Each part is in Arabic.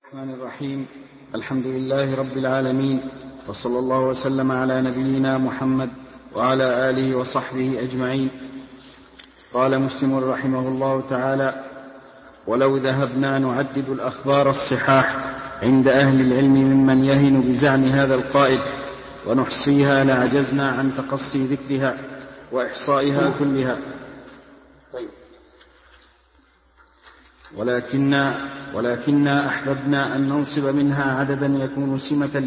الرحمن الرحيم. الحمد لله رب العالمين، وصلى الله وسلم على نبينا محمد وعلى آله وصحبه أجمعين. قال مسلم رحمه الله تعالى: ولو ذهبنا نعدد الأخبار الصحاح عند أهل العلم ممن يهن بزعم هذا القائل ونحصيها لعجزنا عن تقصي ذكرها وإحصائها كلها، ولكننا أحببنا أن ننصب منها عددا يكون سمة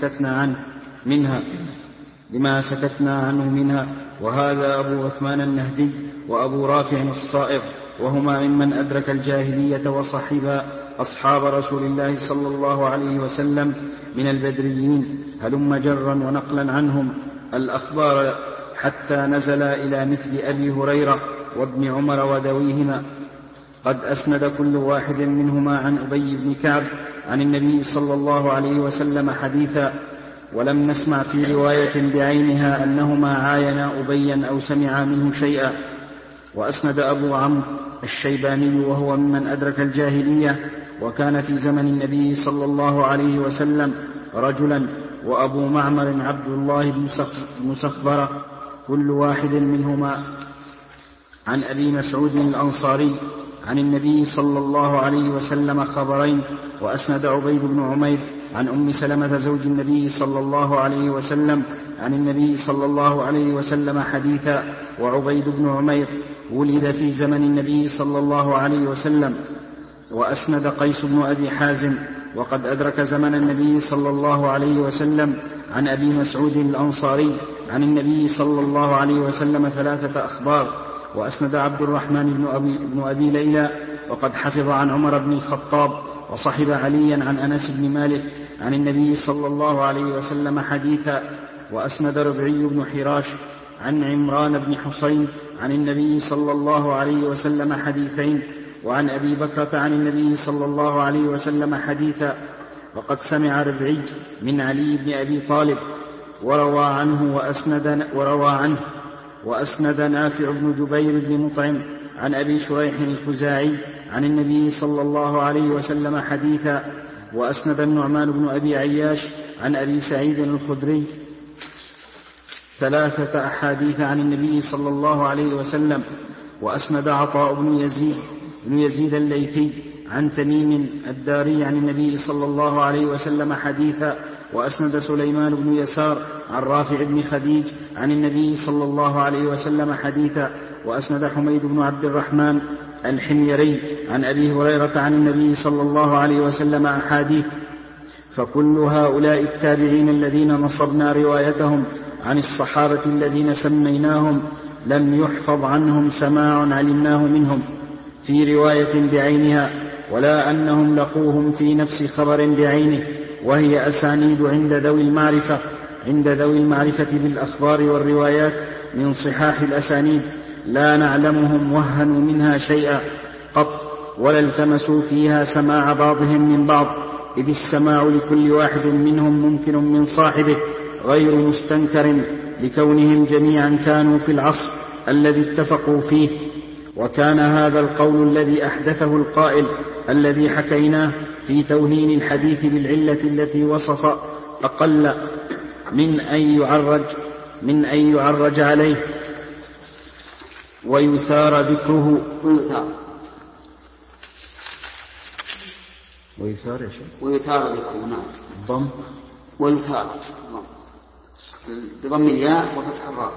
لما سكتنا عنه منها. وهذا أبو عثمان النهدي وأبو رافع الصائغ، وهما ممن أدرك الجاهلية وصحبا أصحاب رسول الله صلى الله عليه وسلم من البدريين، هلم جرا ونقلا عنهم الأخبار حتى نزل إلى مثل أبي هريرة وابن عمر وذويهما. قد أسند كل واحد منهما عن أبي بن كعب عن النبي صلى الله عليه وسلم حديثا، ولم نسمع في رواية بعينها أنهما عاينا أبيا أو سمعا منه شيئا. وأسند أبو عمرو الشيباني وهو ممن أدرك الجاهلية وكان في زمن النبي صلى الله عليه وسلم رجلا، وأبو معمر عبد الله بن سخبرة، كل واحد منهما عن أبي مسعود الأنصاري عن النبي صلى الله عليه وسلم خبرين. وأسند عبيد بن عمير عن أم سلمة زوج النبي صلى الله عليه وسلم عن النبي صلى الله عليه وسلم حديثا. وعبيد بن عمير ولد في زمن النبي صلى الله عليه وسلم. وأسند قيس بن أبي حازم وقد أدرك زمن النبي صلى الله عليه وسلم عن أبي مسعود الأنصاري عن النبي صلى الله عليه وسلم 3 أخبار. وأسند عبد الرحمن بن أبي ليلى وقد حفظ عن عمر بن الخطاب وصحب عليا عن أنس بن مالك عن النبي صلى الله عليه وسلم حديثا. وأسند ربعي بن حراش عن عمران بن حسين عن النبي صلى الله عليه وسلم حديثين. وعن أبي بكرة عن النبي صلى الله عليه وسلم حديثا. وقد سمع ربعي من علي بن أبي طالب وروى عنه وأسند نافع بن جبير بن مطعم عن أبي شريح الخزاعي عن النبي صلى الله عليه وسلم حديثا. وأسند النعمان بن أبي عياش عن أبي سعيد الخدري 3 أحاديث عن النبي صلى الله عليه وسلم. وأسند عطاء بن يزيد الليثي عن تميم الداري عن النبي صلى الله عليه وسلم حديثا. وأسند سليمان بن يسار عن رافع بن خديج عن النبي صلى الله عليه وسلم حديثا. وأسند حميد بن عبد الرحمن الحميري عن أبي هريرة عن النبي صلى الله عليه وسلم أحاديث. فكل هؤلاء التابعين الذين نصبنا روايتهم عن الصحابة الذين سميناهم لم يحفظ عنهم سماع علمناه منهم في رواية بعينها، ولا أنهم لقوهم في نفس خبر بعينه، وهي أسانيد عند ذوي المعرفة بالأخبار والروايات من صحاح الأسانيد، لا نعلمهم وهنوا منها شيئا قط، ولا التمسوا فيها سماع بعضهم من بعض، إذ السماع لكل واحد منهم ممكن من صاحبه غير مستنكر، لكونهم جميعا كانوا في العصر الذي اتفقوا فيه. وكان هذا القول الذي أحدثه القائل الذي حكيناه في توهين الحديث بالعلة التي وصف أقل من أن يعرج عليه ويثار ذكره. ويثار ذكره، نعم. ضم ويثار بضم الياء وفتح الراء.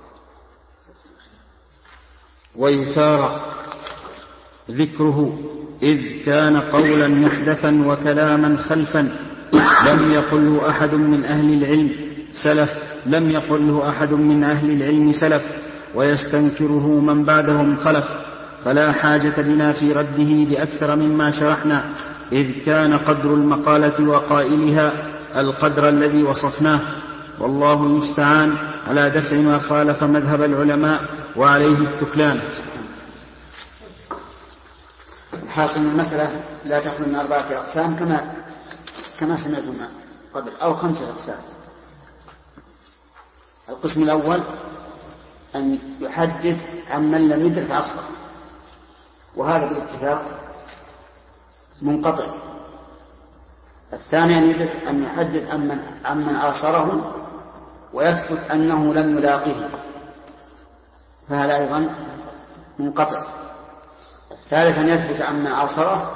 ويثار ذكره إذ كان قولا محدثا وكلاما خلفا لم يقله أحد من أهل العلم سلف ويستنكره من بعدهم خلف، فلا حاجة بنا في رده بأكثر مما شرحنا، إذ كان قدر المقالة وقائلها القدر الذي وصفناه، والله المستعان على دفع ما خالف مذهب العلماء وعليه التكلان. حاصل المسألة لا تخلو من 4 أقسام كما سمعتم قبل، أو 5 أقسام. القسم الأول أن يحدث عمن لم يدرك عصره، وهذا بالاتفاق منقطع، الثاني أن يحدث عمن عاصره ويثبت أنه لم يلاقيه، فهذا أيضا منقطع. الثالث أن يثبت عمن عاصره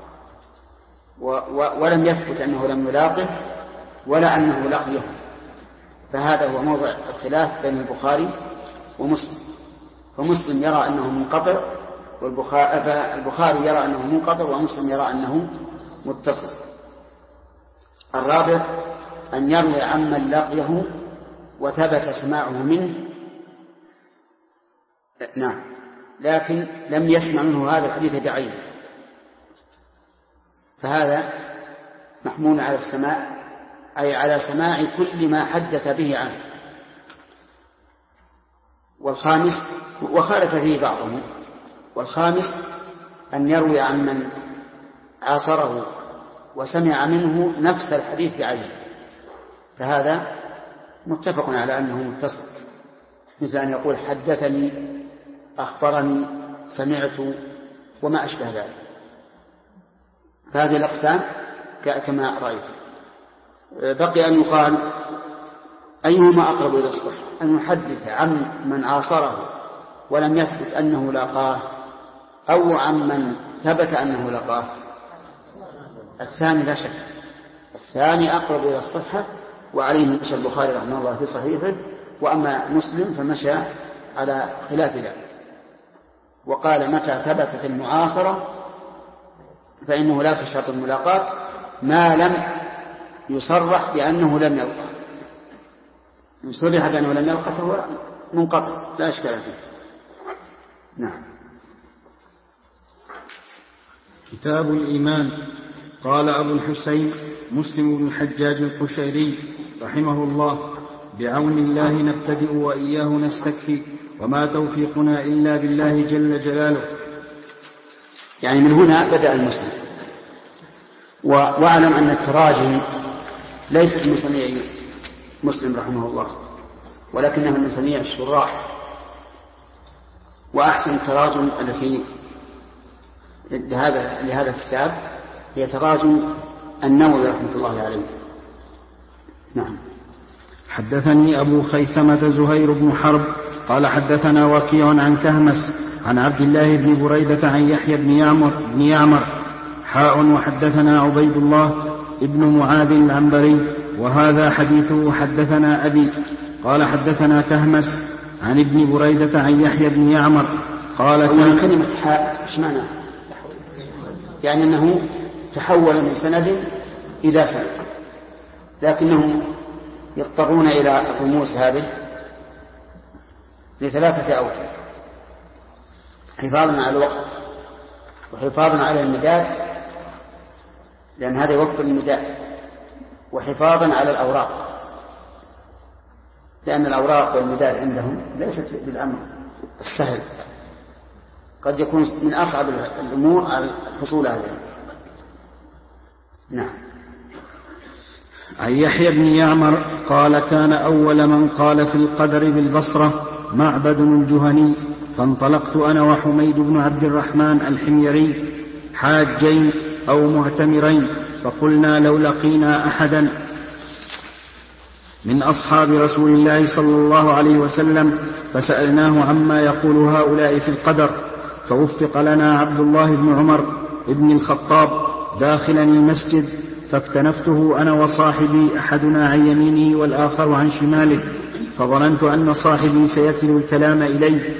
ولم يثبت أنه لم يلاقه ولا أنه لقيه، فهذا هو موضع الخلاف بين البخاري ومسلم. فمسلم يرى أنه منقطع، والبخاري يرى أنه منقطع، ومسلم يرى أنه متصل. الرابع أن يروي عمن لقيه وثبت سماعه منه، نعم، لكن لم يسمع منه هذا الحديث بعينه، فهذا محمول على السماع، أي على سماع كل ما حدث به عنه. والخامس، وخالف فيه بعضهم، والخامس أن يروي عمن عاصره وسمع منه نفس الحديث بعينه، فهذا متفق على أنه متصل، مثل أن يقول حدثني، أخبرني، سمعت، وما أشبه ذلك. هذه الأقسام كما رأيت. بقي أن يقال أيهما أقرب إلى الصحة، أن يحدث عن من عاصره ولم يثبت أنه لاقاه، أو عن من ثبت أنه لاقاه؟ الثاني لا شك، الثاني أقرب إلى الصحة، وعليه مشى البخاري رحمه الله في صحيحه. وأما مسلم فمشى على خلاف ذلك، وقال متى ثبتت المعاصرة فإنه لا تشرط الملاقات ما لم يصرح بأنه لم يلقى. إن صرح بأنه لم يلقى فهو منقطع لا إشكال فيه. نعم. كتاب الإيمان. قال أبو الحسين مسلم بن الحجاج القشيري رحمه الله: بعون الله نبتدئ وإياه نستكفي، وما توفيقنا إلا بالله جل جلاله. يعني من هنا بدأ المسلم. واعلم أن التراجم ليست من صنيع مسلم رحمه الله، ولكنها من صنيع الشراح. وأحسن التراجم التي لهذا الكتاب هي تراجم النووي رحمة الله عليه. نعم. حدثني أبو خيثمة زهير بن حرب قال حدثنا وكيع عن كهمس عن عبد الله بن بريدة عن يحيى بن يعمر وحدثنا عبيد الله ابن معاذ العنبري وهذا حديثه حدثنا أبي قال حدثنا كهمس عن ابن بريدة عن يحيى بن يعمر قال كلمة حاء ايش معناها؟ يعني أنه تحول من سند إلى سند، لكنهم يضطرون إلى الرموز هذه لثلاثة أوجه: حفاظا على الوقت، وحفاظا على المداد لأن هذا يوفر المداد، وحفاظا على الأوراق لأن الأوراق والمداد عندهم ليست بالأمر السهل، قد يكون من أصعب الأمور الحصول عليها. نعم. عن يحيى بن يعمر قال كان أول من قال في القدر بالبصرة معبد الجهني، فانطلقت أنا وحميد بن عبد الرحمن الحميري حاجين أو معتمرين، فقلنا لو لقينا أحدا من أصحاب رسول الله صلى الله عليه وسلم فسألناه عما يقول هؤلاء في القدر، فوفق لنا عبد الله بن عمر ابن الخطاب داخلا المسجد، فاكتنفته أنا وصاحبي أحدنا عن يمينه والآخر عن شماله، فظننت أن صاحبي سيكل الكلام إلي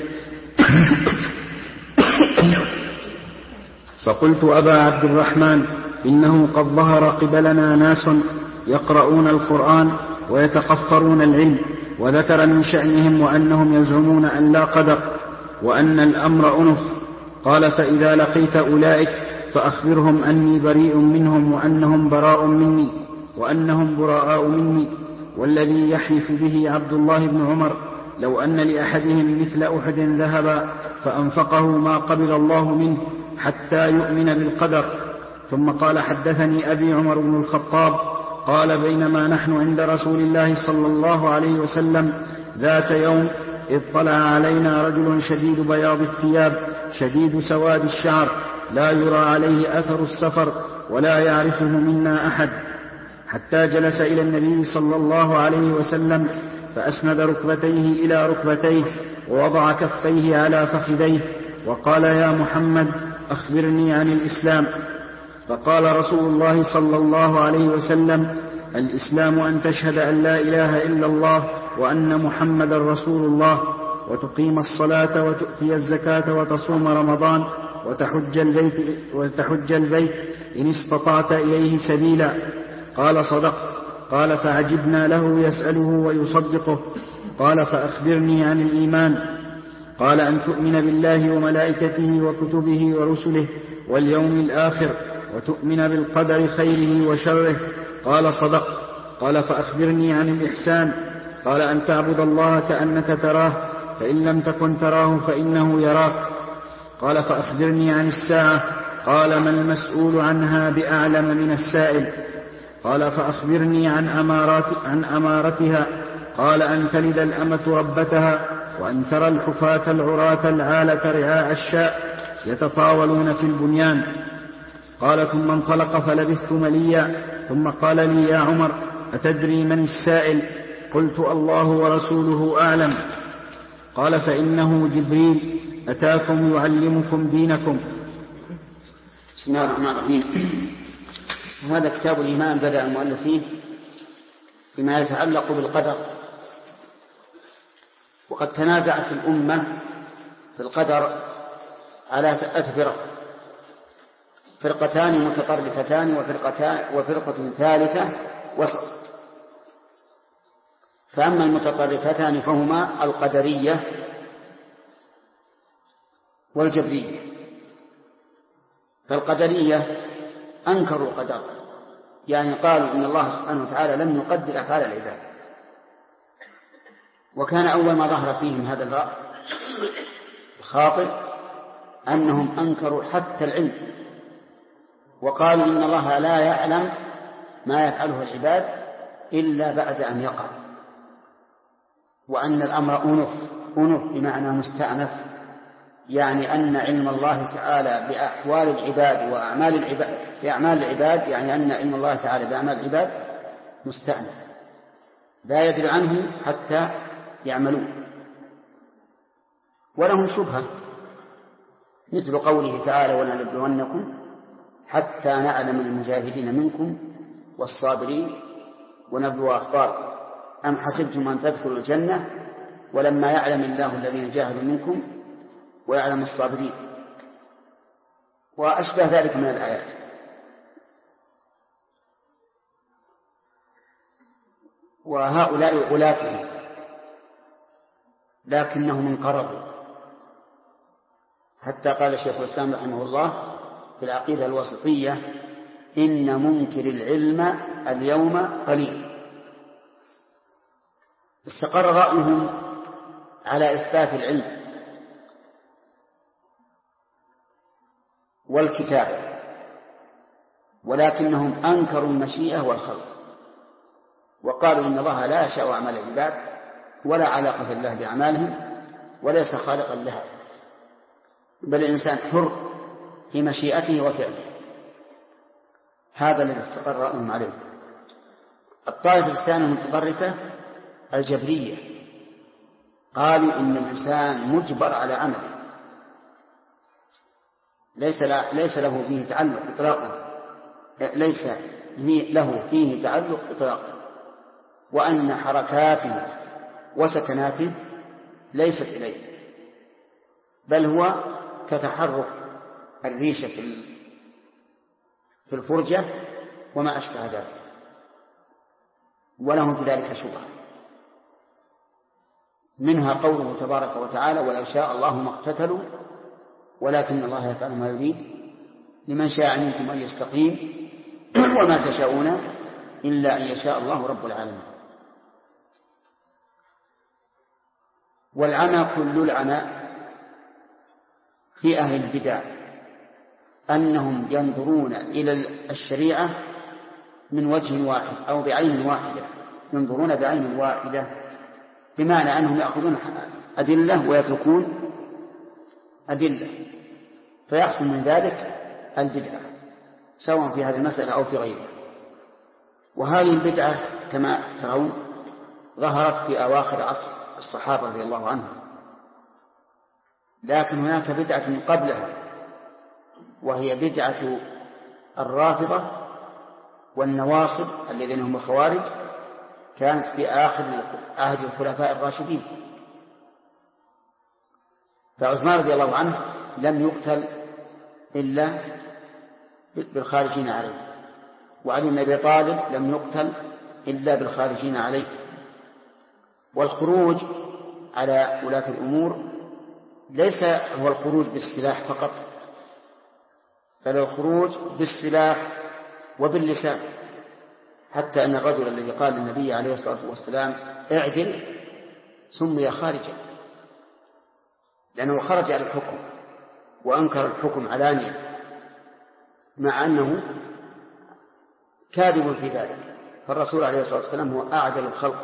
فقلت أبا عبد الرحمن إنه قد ظهر قبلنا ناس يقرؤون القرآن ويتقفرون العلم، وذكر من شأنهم وأنهم يزعمون أن لا قدر وأن الأمر أنف. قال فإذا لقيت أولئك فأخبرهم أني بريء منهم وأنهم براء مني وأنهم براء مني، والذي يحلف به عبد الله بن عمر لو أن لأحدهم مثل أحد ذهبا فأنفقه ما قبل الله منه حتى يؤمن بالقدر. ثم قال حدثني أبي عمر بن الخطاب قال بينما نحن عند رسول الله صلى الله عليه وسلم ذات يوم اطلع علينا رجل شديد بياض الثياب شديد سواد الشعر لا يرى عليه أثر السفر، ولا يعرفه منا أحد، حتى جلس إلى النبي صلى الله عليه وسلم فأسند ركبتيه إلى ركبتيه ووضع كفيه على فخذيه وقال: يا محمد أخبرني عن الإسلام. فقال رسول الله صلى الله عليه وسلم: الإسلام أن تشهد أن لا إله إلا الله وأن محمدا رسول الله، وتقيم الصلاة وتؤتي الزكاة وتصوم رمضان وتحج البيت إن استطعت إليه سبيلا. قال: صدقت. قال: فعجبنا له يسأله ويصدقه. قال: فأخبرني عن الإيمان. قال: أن تؤمن بالله وملائكته وكتبه ورسله واليوم الآخر، وتؤمن بالقدر خيره وشره. قال: صدقت. قال: فأخبرني عن الإحسان. قال: أن تعبد الله كأنك تراه، فإن لم تكن تراه فإنه يراك. قال: فأخبرني عن الساعة. قال: ما المسؤول عنها بأعلم من السائل. قال: فأخبرني عن أمارتها. قال: أن تلد الأمة ربتها، وأن ترى الحفاة العراة العالة رعاء الشاء يتطاولون في البنيان. قال: ثم انطلق فلبثت مليا، ثم قال لي: يا عمر، أتدري من السائل؟ قلت: الله ورسوله أعلم. قال: فإنه جبريل أتاكم يعلمكم دينكم. بسم الله الرحمن الرحيم. هذا كتاب الإيمان بدأ المؤلف فيه بما يتعلق بالقدر. وقد تنازعت الأمة في القدر على 3 فرق: فرقتان متطرفتان وفرقة ثالثة وسط. فأما المتطرفتان فهما القدرية والجبرية. فالقدرية أنكروا القدر، يعني قالوا إن الله سبحانه وتعالى لم يقدر أفعال العباد. وكان أول ما ظهر فيهم هذا الرأي الخاطئ أنهم أنكروا حتى العلم، وقالوا إن الله لا يعلم ما يفعله العباد إلا بعد أن يقع، وأن الأمر أنف بمعنى مستأنف، يعني أن علم الله تعالى بأحوال العباد بأعمال العباد، يعني أن علم الله تعالى بأعمال العباد مستأنف لا يدري عنه حتى يعملون. ولهم شبهة مثل قوله تعالى: ولنبلونكم حتى نعلم المجاهدين منكم والصابرين ونبلو أخباركم أم حسبتم أن تدخلوا الجنة ولما يعلم الله الذين جاهدوا منكم ويعلم الصابرين، وأشبه ذلك من الآيات. وهؤلاء غلاتهم لكنهم انقرضوا، حتى قال الشيخ الإسلام رحمه الله في العقيدة الوسطية: إن منكر العلم اليوم قليل. استقر رأيهم على إثبات العلم والكتاب، ولكنهم أنكروا المشيئة والخلق، وقالوا إن الله لا يشاء أعمال العباد ولا علاقة الله بأعمالهم وليس خالقا لها، بل الإنسان حر في مشيئته وفعله. هذا الذي استقر رأيهم عليه. الطائفة الثانية المتطرفة الجبرية قالوا إن الإنسان مجبر على عمله، ليس له فيه تعلق إطلاقا، ليس له فيه تعلق إطلاقا، وأن حركاته وسكناته ليست إليه، بل هو كتحرك الريشة في الفرجة وما أشبه ذلك، ولهم بذلك شبهة. منها قوله تبارك وتعالى: ولو شاء الله ما اقتتلوا ولكن الله يفعل ما يريد لمن شاء منكم أن يستقيم وما تشاءون إلا أن يشاء الله رب العالمين. والعمى كل العمى في أهل البدع أنهم ينظرون إلى الشريعة من وجه واحد أو بعين واحدة، ينظرون بعين واحدة، بمعنى أنهم يأخذون أدلة ويتركون أدلة، فيحصل من ذلك البدعة. سواء في هذه المسألة أو في غيرها. وهذه البدعة كما ترون ظهرت في أواخر عصر الصحابة رضي الله عنهم، لكن هناك بدعة قبلها، وهي بدعة الرافضة والنواصب الذين هم الخوارج، كانت في آخر عهد الخلفاء الراشدين. فعثمان رضي الله عنه لم يقتل إلا بالخارجين عليه، وعلي بن أبي طالب لم يقتل إلا بالخارجين عليه. والخروج على ولاة الأمور ليس هو الخروج بالسلاح فقط، بل الخروج بالسلاح وباللسان، حتى أن الرجل الذي قال للنبي عليه الصلاة والسلام اعدل سمي خارجا، لأنه خرج على الحكم وأنكر الحكم علانية، مع أنه كاذب في ذلك. فالرسول عليه الصلاة والسلام هو أعدل الخلق.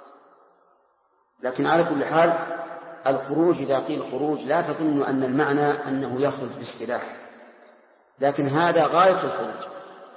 لكن على كل حال الخروج إذا قيل خروج لا تظن أن المعنى أنه يخرج بالسلاح، لكن هذا غاية الخروج.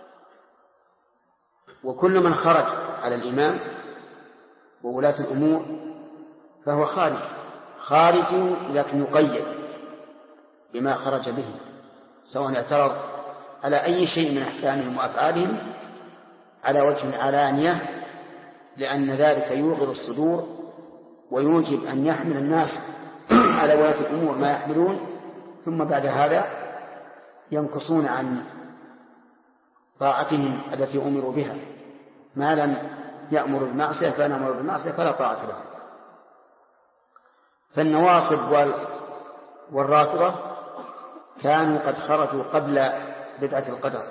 وكل من خرج على الإمام وولاة الأمور فهو خارج لكن يقيد بما خرج به، سواء اعترض على أي شيء من أحكامهم وأفعالهم على وجه علانية، لأن ذلك يوغر الصدور ويوجب أن يحمل الناس على ولاة الأمور ما يحملون، ثم بعد هذا ينقصون عن طاعتهم التي أمروا بها. ما لم يأمر بالمعصية فنأمر بالمعصية فلا طاعة له. فالنواصب والرافضة كانوا قد خرجوا قبل بدعة القدر.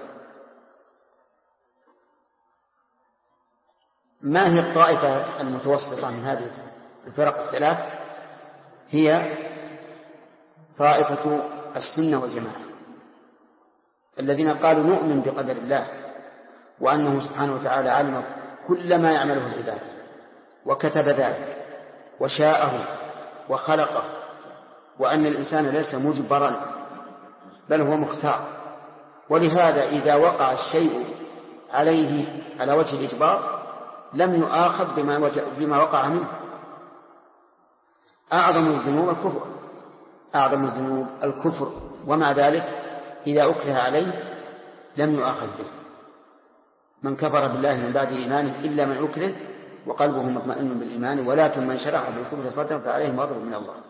ما هي الطائفة المتوسطة من هذه الفرق الثلاث؟ هي طائفة السنة والجماعة، الذين قالوا نؤمن بقدر الله، وأنه سبحانه وتعالى علم كل ما يعمله العباد وكتب ذلك وشاءه وخلقه، وأن الإنسان ليس مجبرا بل هو مختار. ولهذا إذا وقع الشيء عليه على وجه الإجبار لم يؤاخذ بما وقع منه. أعظم الذنوب الكفر، ومع ذلك إذا أكره عليه لم يؤاخذ به. من كفر بالله من بعد إيمانه إلا من أكره وقلبه مطمئن بالإيمان، ولكن من شرح بالكفر صدرا فعليهم غضب من الله.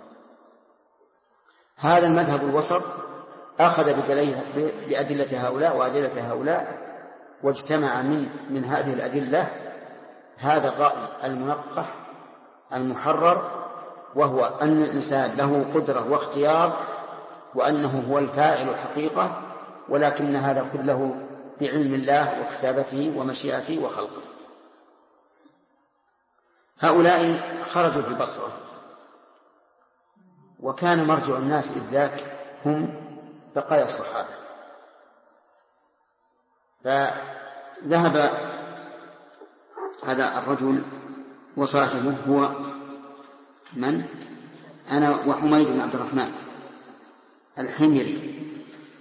هذا المذهب الوسط أخذ بأدلة هؤلاء وأدلة هؤلاء، واجتمع من هذه الأدلة هذا الرأي المنقح المحرر، وهو أن الإنسان له قدرة واختيار، وأنه هو الفاعل حقيقة، ولكن هذا كله بعلم الله وكتابته ومشيئته وخلقه. هؤلاء خرجوا في بصرة، وكان مرجع الناس إذ ذاك هم بقايا الصحابة. فذهب هذا الرجل وصاحبه هو من؟ أنا وحميد بن عبد الرحمن الحميري،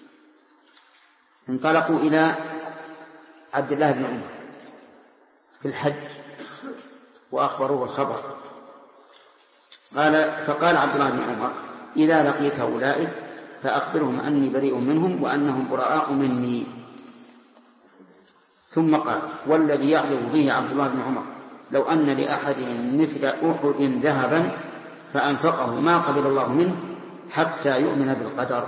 انطلقوا إلى عبد الله بن عمر في الحج وأخبروه الخبر. فقال عبد الله بن عمر إذا لقيت أولئك فأخبرهم أني بريء منهم وأنهم براء مني. ثم قال والذي يعلم به عبد الله بن عمر لو أن لأحدهم مثل أحد ذهبا فأنفقه ما قبل الله منه حتى يؤمن بالقدر.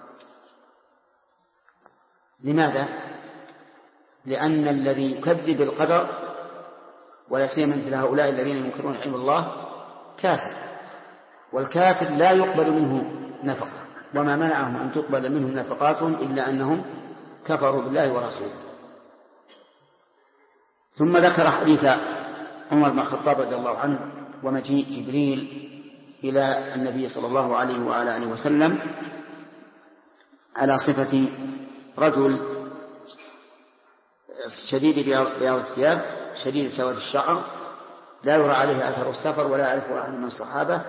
لماذا؟ لأن الذي يكذب القدر ولا سيما مثل هؤلاء الذين ينكرون علم الله كافر، والكافر لا يقبل منه نفقة، وما منعهم أن تقبل منهم نفقاتهم إلا أنهم كفروا بالله ورسوله. ثم ذكر حديث عمر بن الخطاب رضي الله عنه ومجيء جبريل إلى النبي صلى الله عليه وعلى آله وسلم على صفة رجل شديد بياض الثياب شديد سواد الشعر لا يرى عليه أثر السفر ولا يعرفه أحد من الصحابة،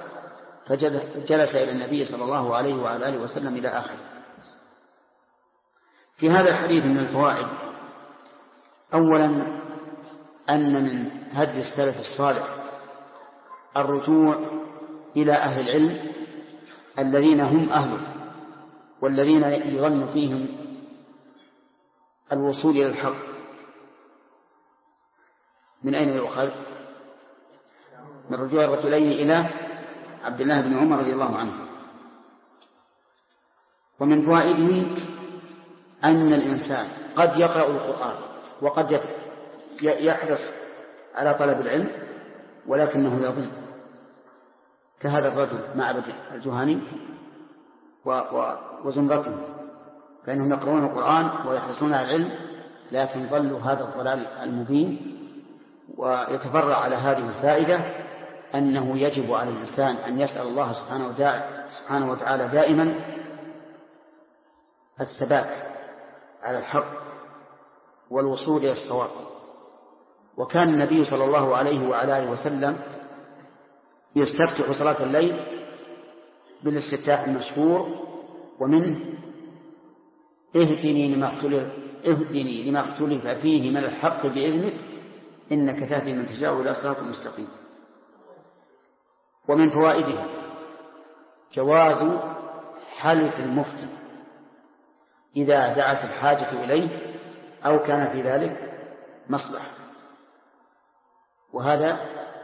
فجلس إلى النبي صلى الله عليه وعلى آله وسلم إلى آخره. في هذا الحديث من الفوائد: أولا أن من هدي السلف الصالح الرجوع إلى أهل العلم الذين هم أهله والذين يظن فيهم الوصول إلى الحق. من أين يؤخذ؟ من رجوع الرجلين إلى عبد الله بن عمر رضي الله عنه. ومن فوائده أن الإنسان قد يقرأ القرآن وقد يحرص على طلب العلم ولكنه يظن، كهذا الرجل معبد الجهني وزمرته، فإنهم يقرؤون القرآن ويحرصون على العلم لكن ظلوا هذا الضلال المبين. ويتفرع على هذه الفائدة أنه يجب على الإنسان أن يسأل الله سبحانه وتعالى دائما الثبات على الحق والوصول إلى الصواب. وكان النبي صلى الله عليه وعلى آله وسلم يستفتح صلاة الليل بالاستفتاح المشهور ومنه: اهدني لما اختلف فيه من الحق بإذنك إنك تهدي من تشاء إلى صراط مستقيم. ومن فوائده جواز حلف المفتي إذا دعت الحاجة إليه أو كان في ذلك مصلحة، وهذا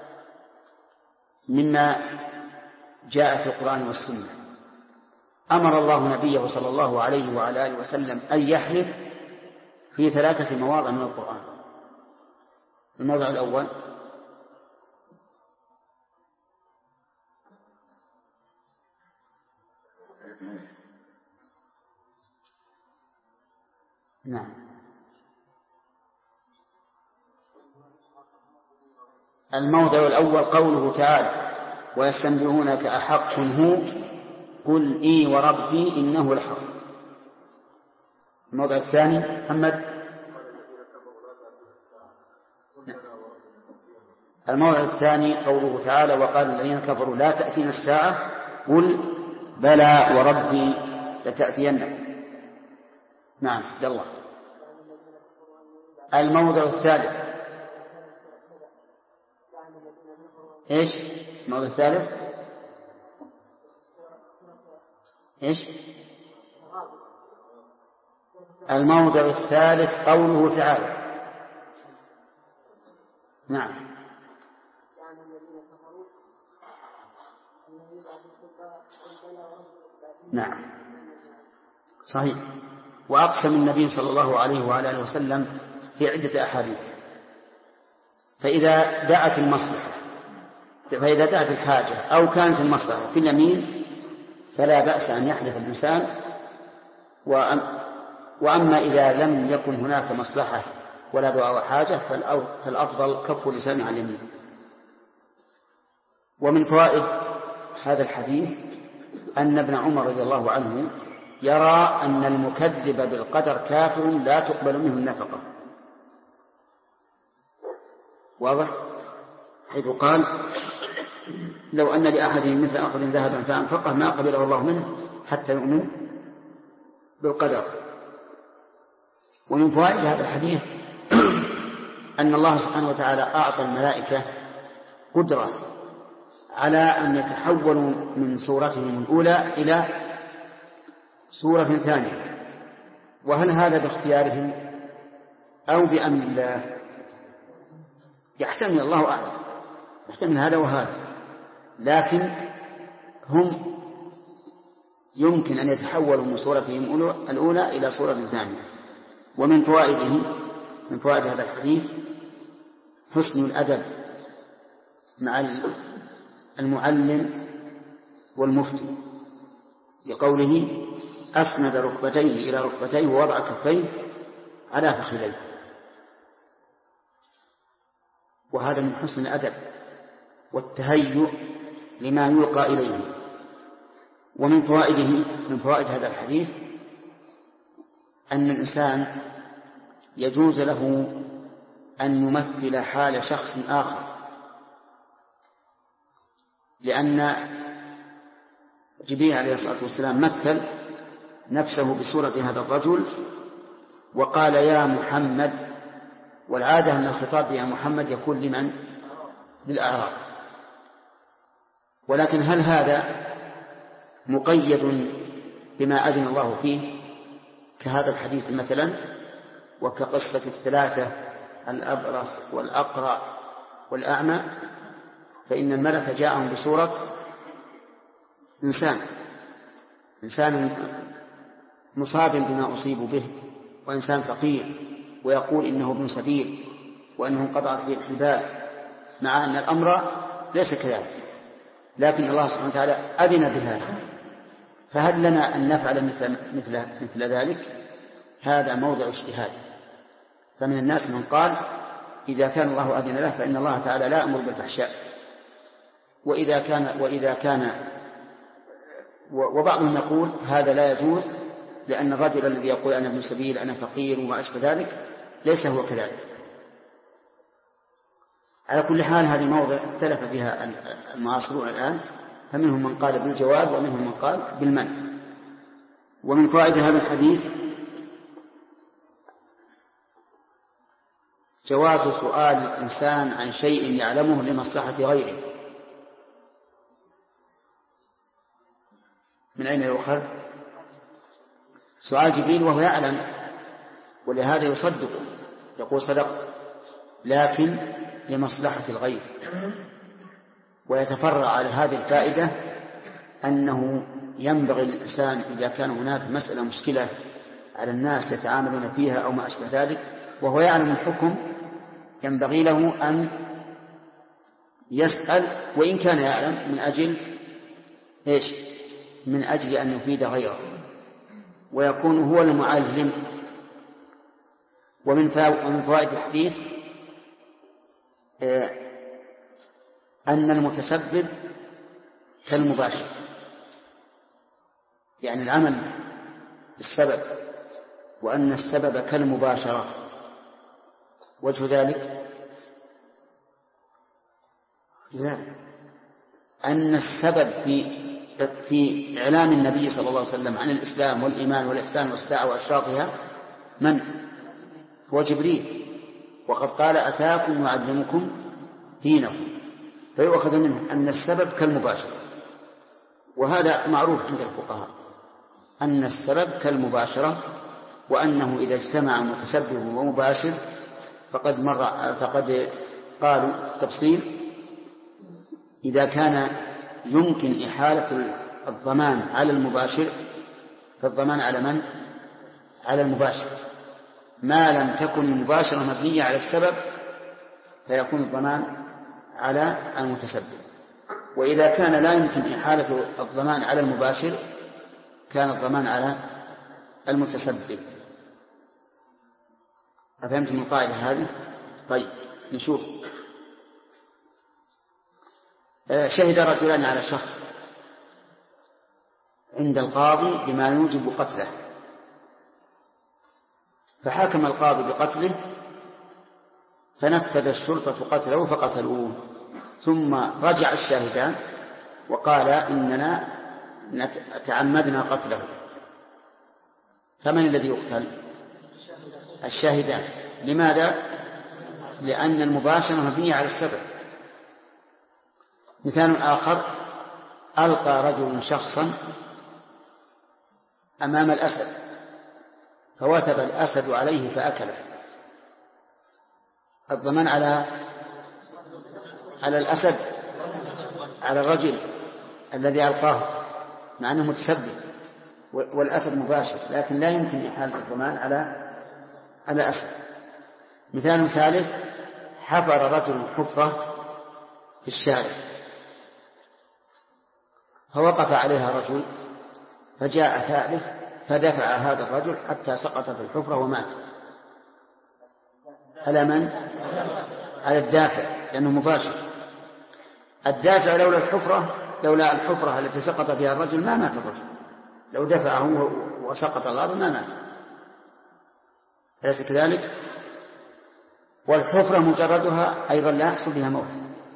مما جاء في القرآن والسنة. أمر الله نبيه صلى الله عليه وعلى آله وسلم أن يحلف في 3 مواضع من القرآن. الموضع الأول: نعم، الموضع الأول قوله تعالى: ويستنبئونك أحق هو قل إي وربي إنه لحق. الموضع الثاني محمد. الموضع الثاني قوله تعالى: وقال الذين كفروا لا تأتينا الساعة قل بلى وربي لتأتينك. نعم يلا. الموضع الثالث ايش؟ الموضع الثالث ايش؟ الموضع الثالث قوله تعالى. نعم. نعم صحيح. وأقسم النبي صلى الله عليه وعلى آله وسلم في عدة أحاديث. فإذا دعت الحاجة أو كانت المصلحة في اليمين فلا بأس أن يحلف الإنسان، وأما إذا لم يكن هناك مصلحة ولا دعاء حاجة فالأفضل كف اللسان عن اليمين. ومن فوائد هذا الحديث أن ابن عمر رضي الله عنه يرى أن المكذب بالقدر كافر لا تقبل منه النفقة. واضح؟ حيث قال: لو أن لأحدهم مثل أحد ذهبا فأنفقه ما قبله الله منه حتى يؤمن بالقدر. ومن فوائد هذا الحديث أن الله سبحانه وتعالى أعطى الملائكة قدرة على أن يتحولوا من صورتهم الأولى إلى صورة ثانية. وهل هذا باختيارهم أو بأمر الله؟ يحتمل، الله أعلم، يحتمل هذا وهذا، لكن هم يمكن أن يتحولوا من صورتهم الأولى إلى صورة ثانية. ومن فوائد هذا الحديث حسن الأدب مع المعلم والمفتي، لقوله: أسند ركبتيه إلى ركبتيه ووضع كفيه على فخذيه. وهذا من حسن الأدب والتهيؤ لما يلقى إليه. ومن فوائد هذا الحديث أن الإنسان يجوز له أن يمثل حال شخص آخر، لأن جبريل عليه الصلاة والسلام مثل نفسه بصورة هذا الرجل وقال يا محمد، والعادة أن الخطاب يا محمد يكون لمن؟ للأعراب، ولكن هل هذا مقيد بما أذن الله فيه كهذا الحديث مثلا، وكقصة الثلاثة الأبرص والأقرع والأعمى؟ فإن الملك جاءهم بصورة إنسان مصاب بما أصيبوا به، وإنسان فقير، ويقول إنه ابن سبيل وأنه انقطعت به الحبال، مع أن الأمر ليس كذلك، لكن الله سبحانه وتعالى أذن بهذا. فهل لنا أن نفعل مثل ذلك؟ هذا موضع اجتهاد. فمن الناس من قال إذا كان الله أذن له فإن الله تعالى لا يأمر بالفحشاء، وإذا كان وبعضهم يقول هذا لا يجوز، لأن الرجل الذي يقول أنا ابن سبيل أنا فقير وما أشبه ذلك ليس هو كذلك. على كل حال هذه موضع اختلف فيها المعاصرون الآن، فمنهم من قال بالجواز ومنهم من قال بالمنع. ومن فوائد هذا الحديث جواز سؤال الإنسان عن شيء يعلمه لمصلحة غيره. من أين يؤخذ؟ سؤال جبريل وهو يعلم، ولهذا يصدقه يقول صدقت، لكن لمصلحة الغير. ويتفرع على هذه الفائدة أنه ينبغي للإنسان إذا كان هناك مسألة مشكلة على الناس يتعاملون فيها أو ما أشبه ذلك وهو يعلم الحكم، ينبغي له أن يسأل، وإن كان يعلم من أجل إيش؟ من أجل أن يفيد غيره ويكون هو المعلم. ومن فوائد الحديث أن المتسبب كالمباشر، يعني العمل بالسبب، وأن السبب كالمباشرة. وجه ذلك أن السبب في إعلام النبي صلى الله عليه وسلم عن الإسلام والإيمان والإحسان والساعة وأشراطها من؟ هو جبريل، وقد قال أتاكم يعلمكم دينكم، فيؤخذ منه أن السبب كالمباشر. وهذا معروف عند الفقهاء أن السبب كالمباشرة، وأنه إذا اجتمع متسبب ومباشر فقد قالوا في التفصيل إذا كان يمكن إحالة الضمان على المباشر فالضمان على من؟ على المباشر. ما لم تكن المباشرة مبنية على السبب فيكون الضمان على المتسبب. وإذا كان لا يمكن إحالة الضمان على المباشر كان الضمان على المتسبب. أفهمتم القاعدة هذه؟ طيب نشوف. شهد رجلان على شخص عند القاضي بما يوجب قتله، فحكم القاضي بقتله، فنفذ الشرطة قتله فقتلوه، ثم رجع الشاهدان وقال إننا تعمدنا قتله، فمن الذي يقتل؟ الشاهدان. لماذا؟ لأن المباشرة مبنية على السبب. مثال آخر: ألقى رجل شخصا أمام الأسد فوثب الأسد عليه فأكله، الضمان على الأسد، على الرجل الذي ألقاه، مع أنه متسبب والأسد مباشر، لكن لا يمكن إحالة الضمان على أسد. مثال ثالث: حفر رجل حفرة في الشارع فوقف عليها رجل، فجاء ثالث فدفع هذا الرجل حتى سقط في الحفرة ومات. على من؟ على الدافع، لأنه مباشر. الدافع لولا الحفرة التي سقط فيها الرجل ما مات الرجل، لو دفعه وسقط الأرض ما مات، أليس كذلك؟ والحفرة مجردها أيضا لا يحصل بها موت،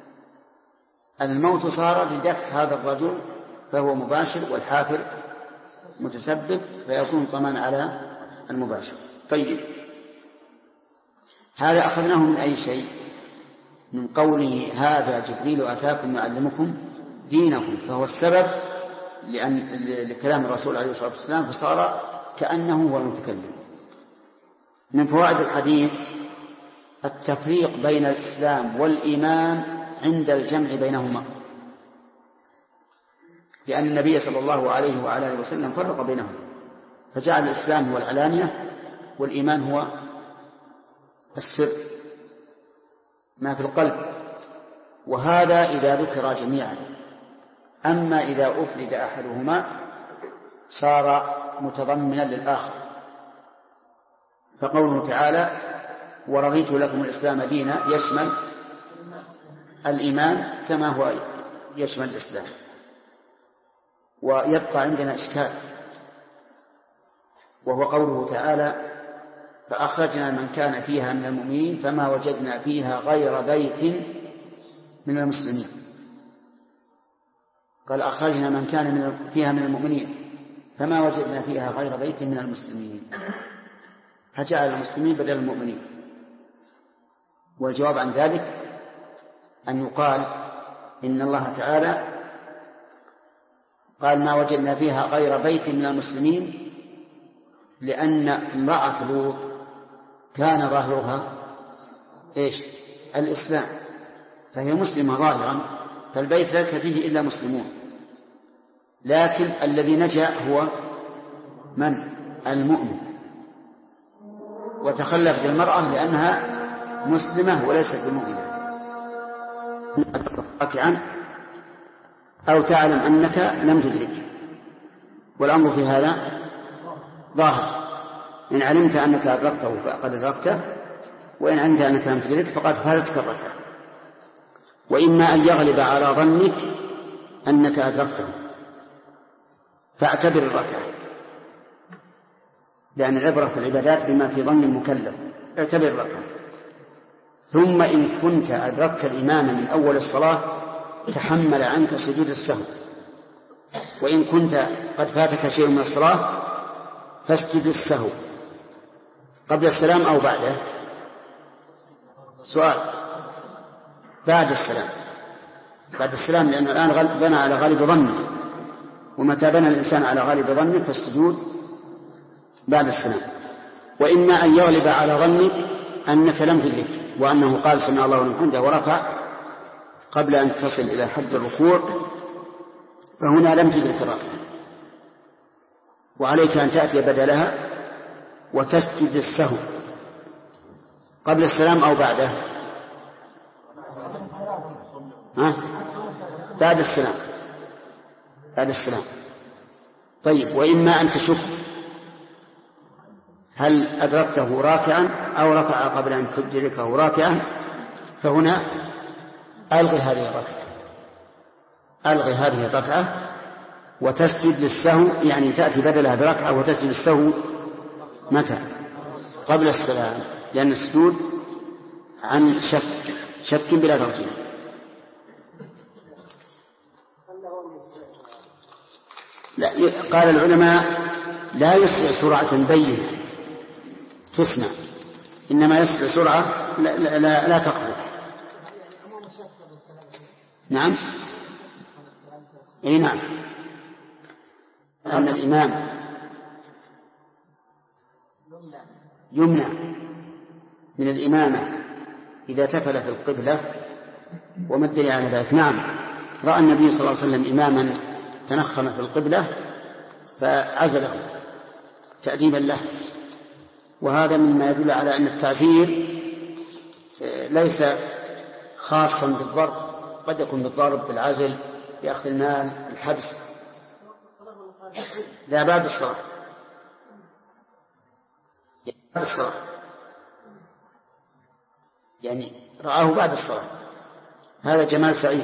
الموت صار بدفع هذا الرجل فهو مباشر، والحافر متسبب، فيكون ضمان على المباشر. طيب، هذا أخذناه من أي شيء؟ من قوله هذا جبريل أتاكم يعلمكم دينكم، فهو السبب لكلام الرسول عليه الصلاة والسلام، فصار كأنه هو المتكلم. من فوائد الحديث التفريق بين الإسلام والإيمان عند الجمع بينهما، لأن النبي صلى الله عليه وعلى آله وسلم فرق بينهما، فجعل الإسلام هو العلانية والإيمان هو السر ما في القلب، وهذا إذا ذكر جميعا. أما إذا أفرد أحدهما صار متضمنا للآخر، فقوله تعالى ورضيت لكم الإسلام دينا يشمل الإيمان كما هو يشمل الإسلام. ويبقى عندنا إشكال، وهو قوله تعالى فأخرجنا من كان فيها من المؤمنين فما وجدنا فيها غير بيت من المسلمين. قال أخرجنا من كان فيها من المؤمنين فما وجدنا فيها غير بيت من المسلمين، فجعل المسلمين بدل المؤمنين. والجواب عن ذلك أن يقال إن الله تعالى قال ما وجدنا فيها غير بيت من المسلمين لأن امرأة لوط كان ظاهرها الإسلام، فهي مسلمة ظاهرا، فالبيت ليس فيه إلا مسلمون، لكن الذي نجا هو من؟ المؤمن، وتخلفت المرأة لأنها مسلمة وليست بمؤمنة. أو تعلم أنك لم تدرك، والأمر في هذا ظاهر، إن علمت أنك أدركته فقد أدركته، وإن علمت أنك لم تدرك فقد فاتتك الركعة. وإما أن يغلب على ظنك أنك أدركته فاعتبر الركعة، لأن العبرة في العبادات بما في ظن المكلف، اعتبر الركعة. ثم إن كنت أدركت الإمام من أول الصلاة تحمل عنك سجود السهو، وإن كنت قد فاتك شيء من الصلاة فاسجد السهو قبل السلام أو بعده. سؤال بعد السلام لأنه الآن بنى على غالب ظنه، ومتى بنى الإنسان على غالب ظنه فالسجود بعد السلام. وإما أن يغلب على ظنك أنك لم تدرك، وأنه قال سمع الله لمن حمده ورفع قبل أن تصل إلى حد الركوع، فهنا لم تدرك الركعة، وعليك أن تأتي بدلها وتسجد السهو قبل السلام أو بعده. بعد السلام. طيب، وإما أن تشك هل أدركته راكعا أو ركع قبل أن تدركه راكعا، فهنا ألغي هذه الركعة وتسجد للسهو، يعني تأتي بدلها بركعة وتسجد السهو متى؟ قبل السلام، لأن السجود عن شك بلا ترجيح. قال العلماء لا يسرع سرعة بينة تسمع، إنما يسرع سرعة لا تقبل. نعم، نعم، أن الإمام يمنع من الإمامة إذا تفل في القبلة، وما الدليل على ذلك؟ نعم، رأى النبي صلى الله عليه وسلم إماما تنخم في القبلة فعزله تأديبا له، وهذا مما يدل على أن التعزير ليس خاصا بالضرب، قد يكون بالضرب، بالعزل، بأخذ المال، الحبس. لا، بعد الصلاة، يعني رآه بعد الصلاة، هذا جمال سعيد.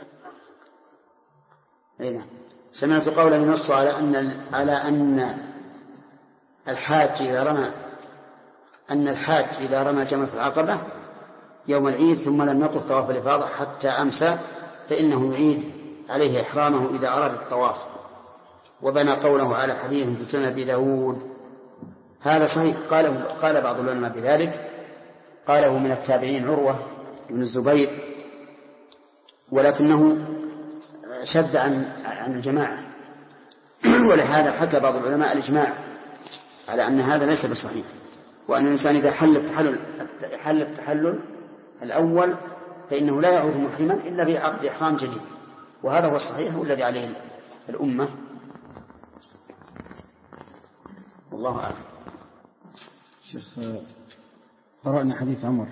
نعم، سمعت قولا ينص على أن الحاج إذا رمى جمرة العقبة يوم العيد ثم لم يطف طواف الإفاضة حتى أمسى فإنه يعيد عليه إحرامه إذا أراد الطواف، وبنى قوله على حديث في سنة أبي داود هذا صحيح. قال بعض العلماء بذلك، قاله من التابعين عروة بن الزبير، ولكنه شد عن الجماعة، ولهذا حكى بعض العلماء الإجماع على أن هذا ليس بصحيح، وأن الإنسان إذا حل التحلل الأول فإنه لا يعود محرما إلا بعقد إحرام جديد، وهذا هو الصحيح والذي عليه الأمة، والله أعلم. شيخ، قرأنا حديث عمر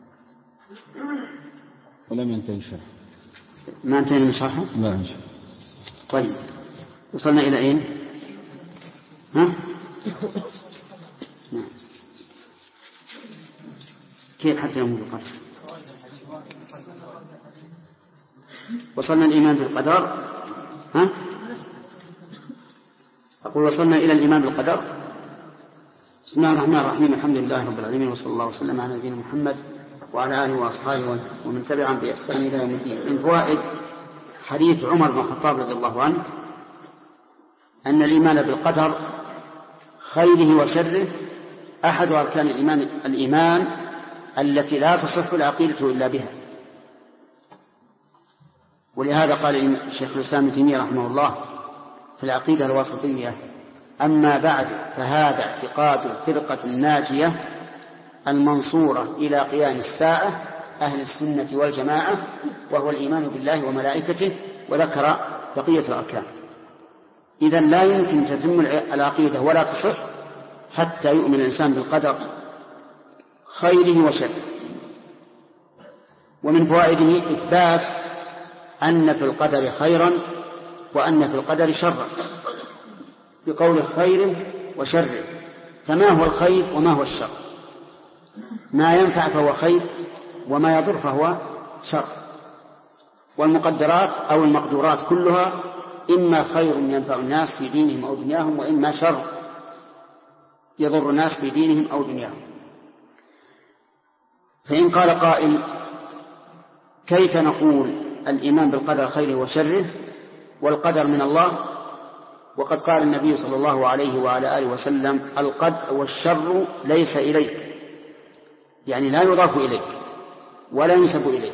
ولم ينتهي شرح. ما انتهينا من شرحه؟ لا إن شاء الله. طيب، وصلنا إلى أين؟ ها؟ نعم. كيف حتى يوم القدر؟ وصلنا الإيمان بالقدر. ها؟ أقول وصلنا إلى الإيمان بالقدر. بسم الله الرحمن الرحيم، الحمد لله رب العالمين، وصلى الله وسلم على نبينا محمد وعلى آله وأصحابه ومن تبعهم بإحسان إلى يوم الدين. من فوائد حديث عمر بن الخطاب رضي الله عنه أن الإيمان بالقدر خيره وشره أحد أركان الإيمان التي لا تصح العقيدة إلا بها. ولهذا قال الشيخ الإسلام ابن تيمية رحمه الله في العقيدة الواسطية: أما بعد فهذا اعتقاد الفرقة الناجية المنصورة إلى قيام الساعة أهل السنة والجماعة، وهو الإيمان بالله وملائكته، وذكر بقية الأركان. إذن لا يمكن تتم العقيدة ولا تصح حتى يؤمن الإنسان بالقدر خيره وشره. ومن فوائده إثبات أن في القدر خيرا وأن في القدر شرا، بقول خيره وشره. فما هو الخير وما هو الشر؟ ما ينفع فهو خير، وما يضر فهو شر. والمقدرات أو المقدورات كلها إما خير ينفع الناس في دينهم أو دنياهم، وإما شر يضر الناس في دينهم أو دنياهم. فإن قال قائل: كيف نقول الإيمان بالقدر خيره وشره والقدر من الله، وقد قال النبي صلى الله عليه وعلى آله وسلم: القدر والشر ليس إليك، يعني لا يضاف إليك ولا ينسب إليك.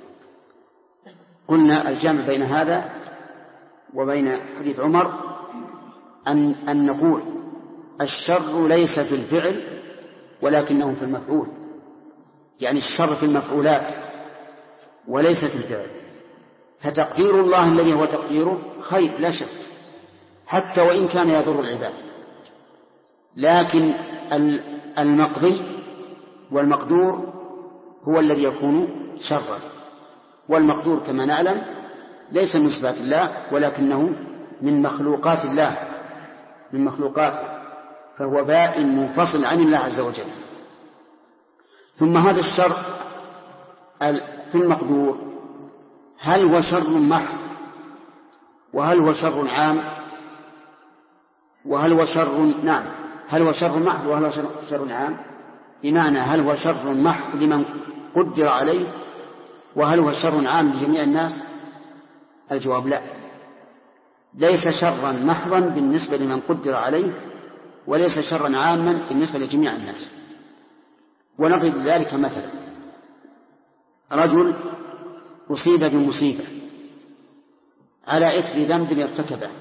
قلنا الجامع بين هذا وبين حديث عمر أن نقول الشر ليس في الفعل ولكنه في المفعول، يعني الشر في المفعولات وليس في الفعل. فتقدير الله الذي هو تقديره خير لا شك، حتى وإن كان يضر العباد، لكن المقضي والمقدور هو الذي يكون شرا. والمقدور كما نعلم ليس من صفات الله ولكنه من مخلوقات الله، من مخلوقاته، فهو بائن منفصل عن الله عز وجل. ثم هذا الشر في المقدور هل هو شر محض وهل هو شر عام وهل هو شر هل هو شر محض وهل هو شر عام؟ بمعنى هل هو شر محض لمن قدر عليه وهل هو شر عام لجميع الناس؟ الجواب لا، ليس شرا محضا بالنسبة لمن قدر عليه، وليس شرا عاما بالنسبة لجميع الناس. ونضرب ذلك مثلا: رجل أصيب بمصيبة على إثر ذنب ارتكبه،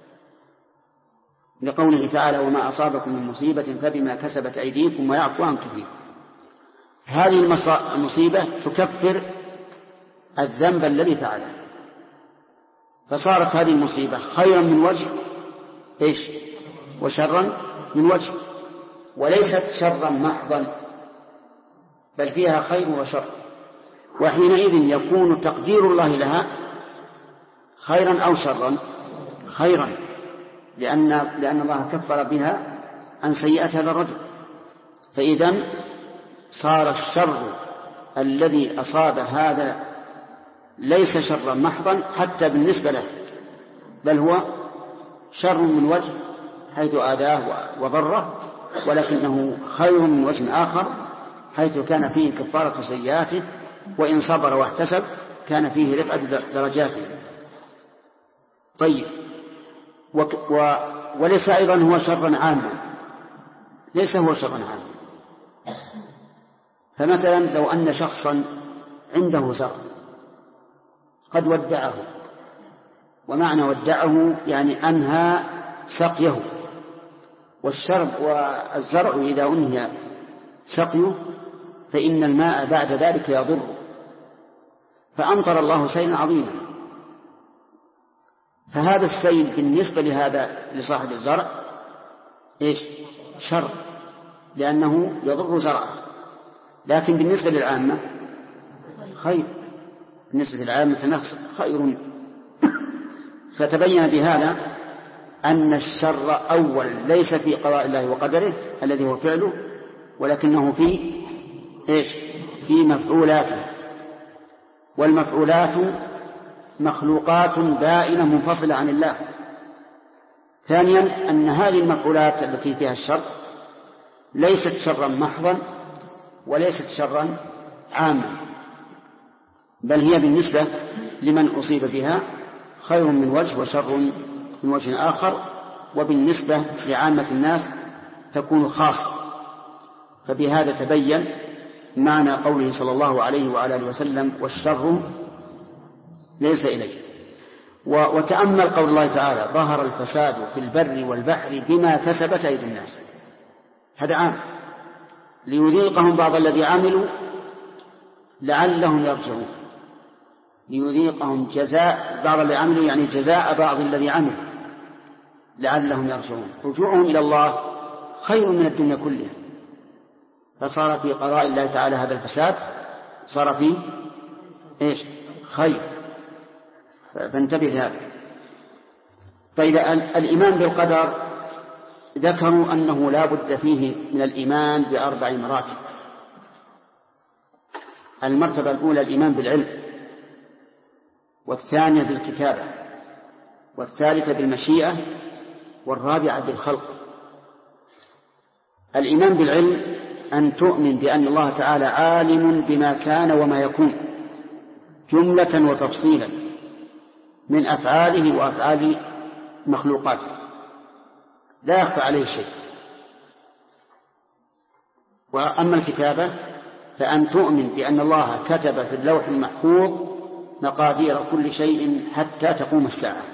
لقوله تعالى: وما أصابكم من مصيبة فبما كسبت أيديكم ويعفو عن كثير. هذه المصيبة تكفر الذنب الذي فعله، فصارت هذه المصيبة خيرا من وجه وشرا من وجه، وليست شرا محضا بل فيها خير وشر. وحينئذ يكون تقدير الله لها خيرا أو شرا؟ خيرا، لأن الله كفر بها عن سيئة هذا الرجل. فإذن صار الشر الذي أصاب هذا ليس شرا محضا حتى بالنسبة له، بل هو شر من وجه حيث آذاه وضره، ولكنه خير من وجه آخر حيث كان فيه كفارة سيئاته، وإن صبر واحتسب كان فيه رفعة درجاته. طيب، وليس أيضا هو شرا عاما، ليس هو شرا عاما. فمثلا لو أن شخصا عنده زرع قد ودعه، ومعنى ودعه يعني أنهى سقيه، والزرع إذا أنهى سقيه فإن الماء بعد ذلك يضر، فأمطر الله سيلا عظيما، فهذا السيل بالنسبة لصاحب الزرع شر، لأنه يضر زرعه، لكن بالنسبة للعامة خير، بالنسبة للعامة خير. فتبين بهذا أن الشر أول ليس في قضاء الله وقدره الذي هو فعله، ولكنه في مفعولاته، والمفعولات مخلوقات بائنة منفصلة عن الله. ثانيا أن هذه المفعولات التي فيها الشر ليست شرا محضا وليست شرا عاما، بل هي بالنسبة لمن أصيب بها خير من وجه وشر من وجه آخر، وبالنسبة لعامة الناس تكون خاصة. فبهذا تبين معنى قوله صلى الله عليه وعلى آله وسلم والشر ليس إليه. وتأمل قول الله تعالى ظهر الفساد في البر والبحر بما كسبت أيدي الناس، هذا عام، ليذيقهم بعض الذي عملوا لعلهم يرجعون، ليذيقهم جزاء بعض الذي عملوا يعني جزاء بعض الذي عملوا لعلهم يرجعون. رجوعهم إلى الله خير من الدنيا كلها، فصار في قضاء الله تعالى هذا الفساد صار فيه خير، فانتبه لهذا. طيب الإيمان بالقدر ذكروا أنه لا بد فيه من الإيمان ب4 مراتب. المرتبة الأولى الإيمان بالعلم، والثانية بالكتابة، والثالثة بالمشيئة، والرابعة بالخلق. الإيمان بالعلم أن تؤمن بأن الله تعالى عالم بما كان وما يكون جملة وتفصيلا من أفعاله وأفعال مخلوقاته، لا يخفى عليه شيء. وأما الكتابة فأن تؤمن بأن الله كتب في اللوح المحفوظ مقادير كل شيء حتى تقوم الساعة.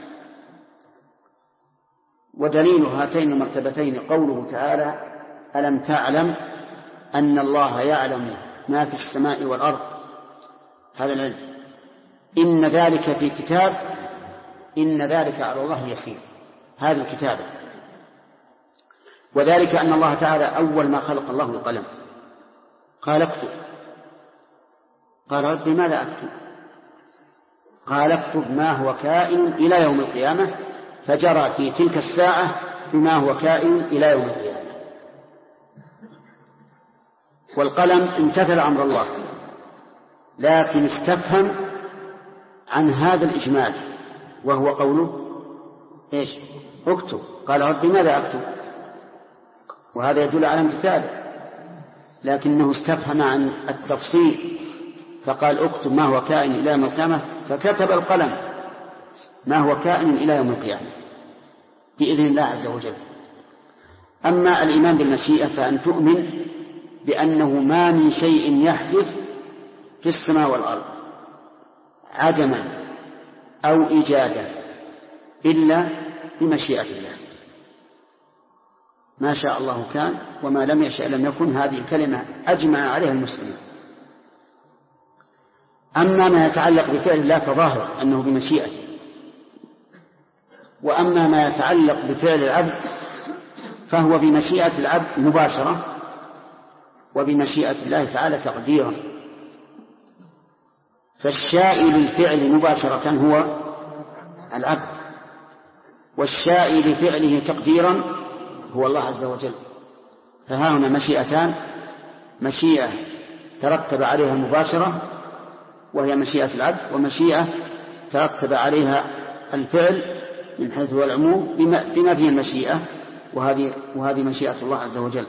ودليل هاتين المرتبتين قوله تعالى ألم تعلم أن الله يعلم ما في السماء والأرض، هذا العلم. إن ذلك في كتاب إن ذلك على الله يسير، هذا الكتاب. وذلك أن الله تعالى أول ما خلق الله القلم قال اكتب، قال رب ماذا أكتب؟ قال اكتب ما هو كائن إلى يوم القيامة، فجرى في تلك الساعة بما هو كائن إلى يوم القيامة. والقلم امتثل أمر الله، لكن استفهم عن هذا الإجمال وهو قوله اكتب. قال رب ماذا أكتب؟ وهذا يدل على امتثاله، لكنه استفهم عن التفصيل فقال اكتب ما هو كائن إلى يوم القيامة، فكتب القلم ما هو كائن إلى يوم القيامة بإذن الله عز وجل. أما الإيمان بالمشيئة فأن تؤمن بأنه ما من شيء يحدث في السماء والأرض عدما أو إيجادا إلا بمشيئة الله، ما شاء الله كان وما لم يشأ لم يكن. هذه كلمة أجمع عليها المسلمين. أما ما يتعلق بفعل الله فظاهر أنه بمشيئته، وأما ما يتعلق بفعل العبد فهو بمشيئة العبد مباشرة وبمشيئة الله تعالى تقديرا. فالشائي للفعل مباشرة هو العبد، والشائي لفعله تقديرا هو الله عز وجل. فها هنا مشيئتان، مشيئة ترتب عليها المباشرة وهي مشيئة العبد، ومشيئة ترتب عليها الفعل من حيث هو العموم بما فيه المشيئة، وهذه مشيئة الله عز وجل.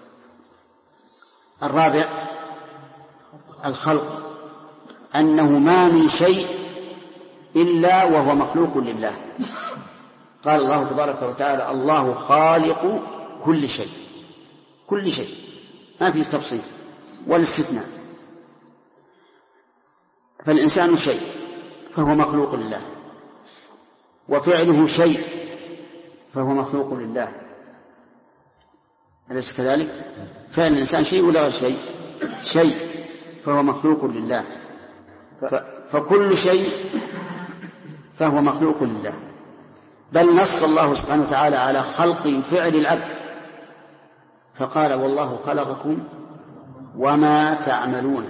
الرابع الخلق، أنه ما من شيء إلا وهو مخلوق لله. قال الله تبارك وتعالى الله خالق كل شيء، كل شيء، ما في تفصيل ولا استثناء. فالإنسان شيء فهو مخلوق لله، وفعله شيء فهو مخلوق لله، أليس كذلك؟ فعل الإنسان شيء ولا غير شيء؟ شيء فهو مخلوق لله، فكل شيء فهو مخلوق لله. بل نص الله سبحانه وتعالى على خلق فعل العبد فقال والله خلقكم وما تعملون،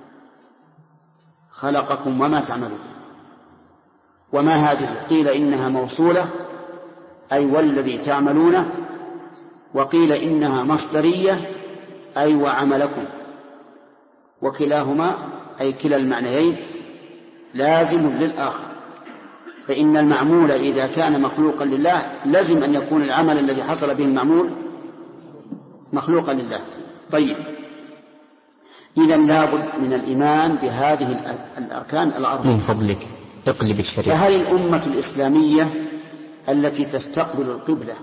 خلقكم وما تعملون. وما هذه؟ قيل إنها موصولة أي والذي تعملونه، وقيل إنها مصدرية أي وعملكم، وكلاهما أي كلا المعنيين لازم للآخر. فإن المعمول إذا كان مخلوقا لله لازم أن يكون العمل الذي حصل به المعمول مخلوقا لله. طيب، إذن لابد من الإيمان بهذه الأركان الأربعة. من فضلك اقلب الشريعة. فهل الأمة الإسلامية التي تستقبل القبلة